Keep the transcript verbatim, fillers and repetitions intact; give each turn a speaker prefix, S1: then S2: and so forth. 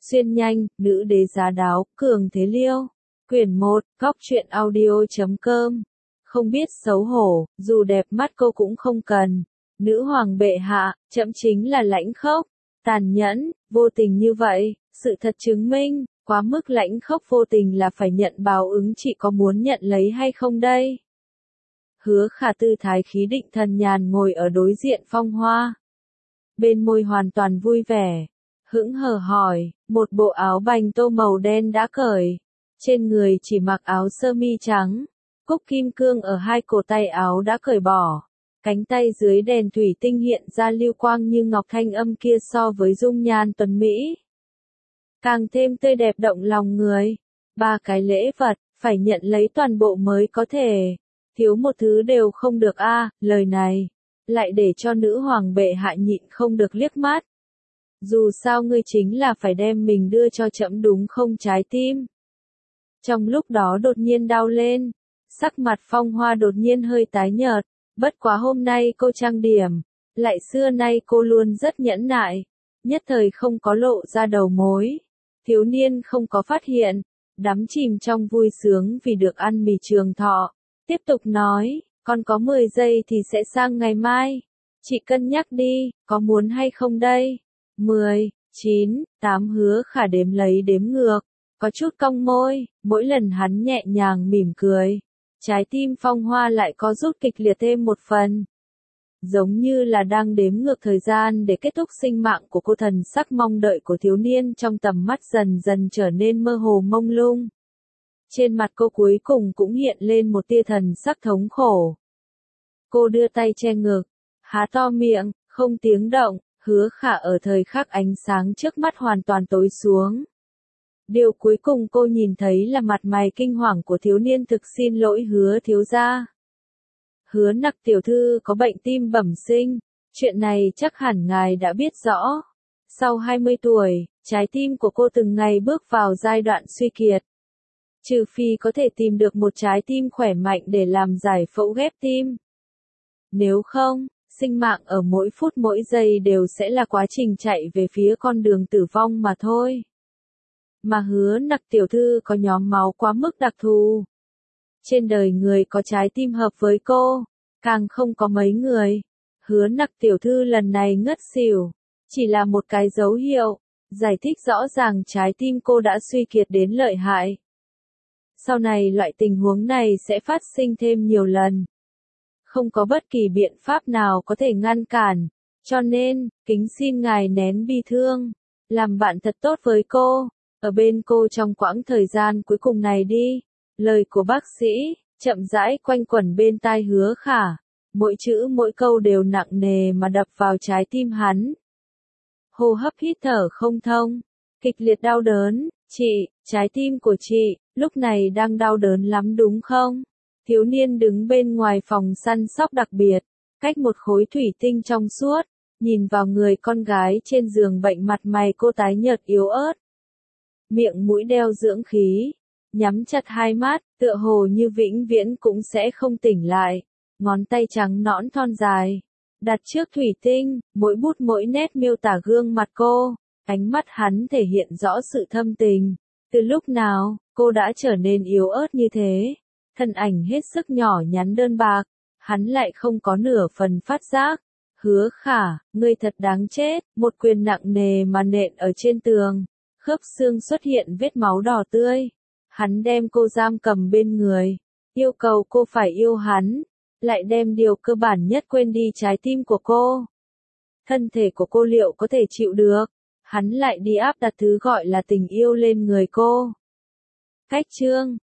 S1: Xuyên nhanh, nữ đế giá đáo, cường thế liêu. Quyển một, góc truyện audio chấm com. Không biết xấu hổ, dù đẹp mắt cô cũng không cần. Nữ hoàng bệ hạ, trẫm chính là lãnh khốc, tàn nhẫn, vô tình như vậy. Sự thật chứng minh, quá mức lãnh khốc vô tình là phải nhận báo ứng, chị có muốn nhận lấy hay không đây? Hứa Khả tư thái khí định thần nhàn ngồi ở đối diện Phong Hoa. Bên môi hoàn toàn vui vẻ. Hững hờ hỏi, một bộ áo bành tô màu đen đã cởi. Trên người chỉ mặc áo sơ mi trắng. Cúc kim cương ở hai cổ tay áo đã cởi bỏ. Cánh tay dưới đèn thủy tinh hiện ra lưu quang như ngọc, thanh âm kia so với dung nhan tuấn Mỹ càng thêm tươi đẹp động lòng người. Ba cái lễ vật, phải nhận lấy toàn bộ mới có thể. Thiếu một thứ đều không được a. À, lời này lại để cho nữ hoàng bệ hạ nhịn không được liếc mắt. Dù sao ngươi chính là phải đem mình đưa cho trẫm đúng không? Trái tim trong lúc đó đột nhiên đau lên. Sắc mặt Phong Hoa đột nhiên hơi tái nhợt. Bất quá hôm nay cô trang điểm, lại xưa nay cô luôn rất nhẫn nại, nhất thời không có lộ ra đầu mối. Thiếu niên không có phát hiện, đắm chìm trong vui sướng vì được ăn mì trường thọ. Tiếp tục nói, còn có mười giây thì sẽ sang ngày mai. Chị cân nhắc đi, có muốn hay không đây? mười, chín, tám. Hứa Khả đếm lấy đếm ngược, có chút cong môi, mỗi lần hắn nhẹ nhàng mỉm cười. Trái tim Phong Hoa lại có rút kịch liệt thêm một phần. Giống như là đang đếm ngược thời gian để kết thúc sinh mạng của cô. Thần sắc mong đợi của thiếu niên trong tầm mắt dần dần trở nên mơ hồ mông lung. Trên mặt cô cuối cùng cũng hiện lên một tia thần sắc thống khổ. Cô đưa tay che ngực, há to miệng, không tiếng động. Hứa Khả ở thời khắc ánh sáng trước mắt hoàn toàn tối xuống. Điều cuối cùng cô nhìn thấy là mặt mày kinh hoàng của thiếu niên. Thực xin lỗi Hứa thiếu gia. Hứa Nặc tiểu thư có bệnh tim bẩm sinh, chuyện này chắc hẳn ngài đã biết rõ. Sau hai mươi tuổi, trái tim của cô từng ngày bước vào giai đoạn suy kiệt. Trừ phi có thể tìm được một trái tim khỏe mạnh để làm giải phẫu ghép tim. Nếu không, sinh mạng ở mỗi phút mỗi giây đều sẽ là quá trình chạy về phía con đường tử vong mà thôi. Mà Hứa Nặc tiểu thư có nhóm máu quá mức đặc thù. Trên đời người có trái tim hợp với cô, càng không có mấy người. Hứa Nặc tiểu thư lần này ngất xỉu, chỉ là một cái dấu hiệu, giải thích rõ ràng trái tim cô đã suy kiệt đến lợi hại. Sau này loại tình huống này sẽ phát sinh thêm nhiều lần. Không có bất kỳ biện pháp nào có thể ngăn cản, cho nên, kính xin ngài nén bi thương, làm bạn thật tốt với cô, ở bên cô trong quãng thời gian cuối cùng này đi. Lời của bác sĩ, chậm rãi quanh quẩn bên tai Hứa Khả, mỗi chữ mỗi câu đều nặng nề mà đập vào trái tim hắn. Hô hấp hít thở không thông, kịch liệt đau đớn, chị, trái tim của chị, lúc này đang đau đớn lắm đúng không? Thiếu niên đứng bên ngoài phòng săn sóc đặc biệt, cách một khối thủy tinh trong suốt, nhìn vào người con gái trên giường bệnh, mặt mày cô tái nhợt yếu ớt. Miệng mũi đeo dưỡng khí, nhắm chặt hai mắt, tựa hồ như vĩnh viễn cũng sẽ không tỉnh lại. Ngón tay trắng nõn thon dài, đặt trước thủy tinh, mỗi bút mỗi nét miêu tả gương mặt cô. Ánh mắt hắn thể hiện rõ sự thâm tình. Từ lúc nào, cô đã trở nên yếu ớt như thế? Thân ảnh hết sức nhỏ nhắn đơn bạc, hắn lại không có nửa phần phát giác. Hứa Khả, ngươi thật đáng chết. Một quyền nặng nề mà nện ở trên tường, khớp xương xuất hiện vết máu đỏ tươi. Hắn đem cô giam cầm bên người, yêu cầu cô phải yêu hắn, lại đem điều cơ bản nhất quên đi trái tim của cô. Thân thể của cô liệu có thể chịu được? Hắn lại đi áp đặt thứ gọi là tình yêu lên người cô. Cách chương